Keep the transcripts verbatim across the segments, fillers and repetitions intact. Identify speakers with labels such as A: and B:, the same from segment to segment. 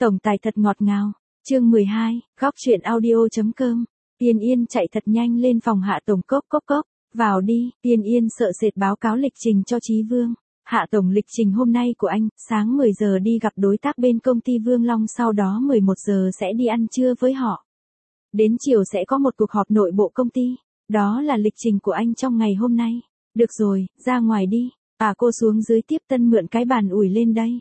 A: Tổng tài thật ngọt ngào. Chương mười hai, góc truyện audio chấm com. Tiên Yên chạy thật nhanh lên phòng Hạ Tổng cốc cốc cốc. Vào đi, Tiên Yên sợ sệt báo cáo lịch trình cho Chí Vương. Hạ Tổng, lịch trình hôm nay của anh, sáng mười giờ đi gặp đối tác bên công ty Vương Long, sau đó mười một giờ sẽ đi ăn trưa với họ. Đến chiều sẽ có một cuộc họp nội bộ công ty. Đó là lịch trình của anh trong ngày hôm nay. Được rồi, ra ngoài đi. À, cô xuống dưới tiếp tân mượn cái bàn ủi lên đây.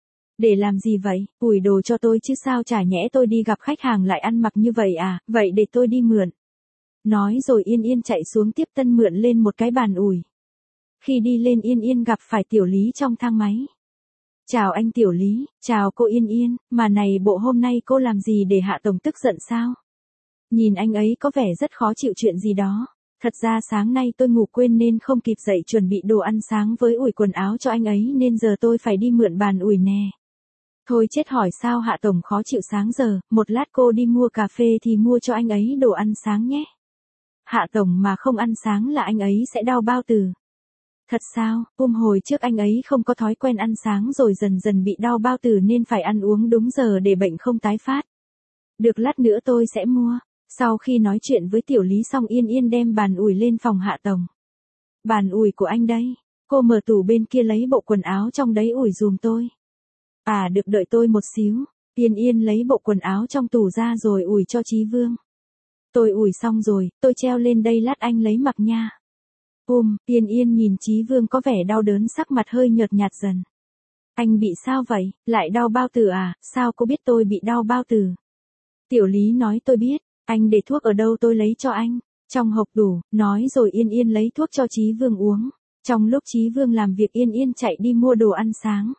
A: Để làm gì vậy? Ủi đồ cho tôi chứ sao, chả nhẽ tôi đi gặp khách hàng lại ăn mặc như vậy à? Vậy để tôi đi mượn. Nói rồi Yên Yên chạy xuống tiếp tân mượn lên một cái bàn ủi. Khi đi lên Yên Yên gặp phải Tiểu Lý trong thang máy. Chào anh Tiểu Lý, chào cô Yên Yên, mà này bộ hôm nay cô làm gì để Hạ Tổng tức giận sao? Nhìn anh ấy có vẻ rất khó chịu, chuyện gì đó. Thật ra sáng nay tôi ngủ quên nên không kịp dậy chuẩn bị đồ ăn sáng với ủi quần áo cho anh ấy, nên giờ tôi phải đi mượn bàn ủi nè. Thôi chết, hỏi sao Hạ Tổng khó chịu sáng giờ, một lát cô đi mua cà phê thì mua cho anh ấy đồ ăn sáng nhé. Hạ Tổng mà không ăn sáng là anh ấy sẽ đau bao tử. Thật sao? Hôm hồi trước anh ấy không có thói quen ăn sáng rồi dần dần bị đau bao tử nên phải ăn uống đúng giờ để bệnh không tái phát. Được, lát nữa tôi sẽ mua. Sau khi nói chuyện với Tiểu Lý xong, Yên Yên đem bàn ủi lên phòng Hạ Tổng. Bàn ủi của anh đây. Cô mở tủ bên kia lấy bộ quần áo trong đấy ủi giùm tôi. À được, đợi tôi một xíu. Yên Yên lấy bộ quần áo trong tủ ra rồi ủi cho Chí Vương. Tôi ủi xong rồi, tôi treo lên đây, lát anh lấy mặc nha. Ùm, Yên Yên nhìn Chí Vương có vẻ đau đớn, sắc mặt hơi nhợt nhạt dần. Anh bị sao vậy? Lại đau bao tử à? Sao cô biết tôi bị đau bao tử? Tiểu Lý nói tôi biết. Anh để thuốc ở đâu tôi lấy cho anh. Trong hộp đủ, nói rồi Yên Yên lấy thuốc cho Chí Vương uống. Trong lúc Chí Vương làm việc, Yên Yên chạy đi mua đồ ăn sáng.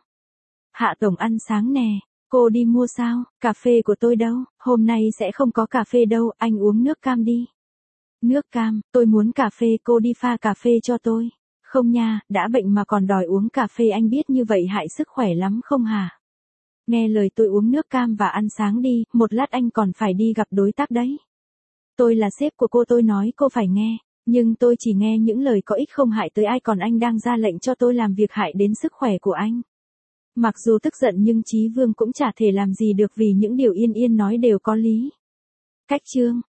A: Hạ Tổng ăn sáng nè. Cô đi mua sao? Cà phê của tôi đâu? Hôm nay sẽ không có cà phê đâu, anh uống nước cam đi. Nước cam, tôi muốn cà phê, cô đi pha cà phê cho tôi. Không nha, đã bệnh mà còn đòi uống cà phê, anh biết như vậy hại sức khỏe lắm không hả? Nghe lời tôi, uống nước cam và ăn sáng đi, một lát anh còn phải đi gặp đối tác đấy. Tôi là sếp của cô, tôi nói cô phải nghe, nhưng tôi chỉ nghe những lời có ích không hại tới ai, còn anh đang ra lệnh cho tôi làm việc hại đến sức khỏe của anh. Mặc dù tức giận nhưng Chí Vương cũng chả thể làm gì được vì những điều Yên Yên nói đều có lý. Cách chương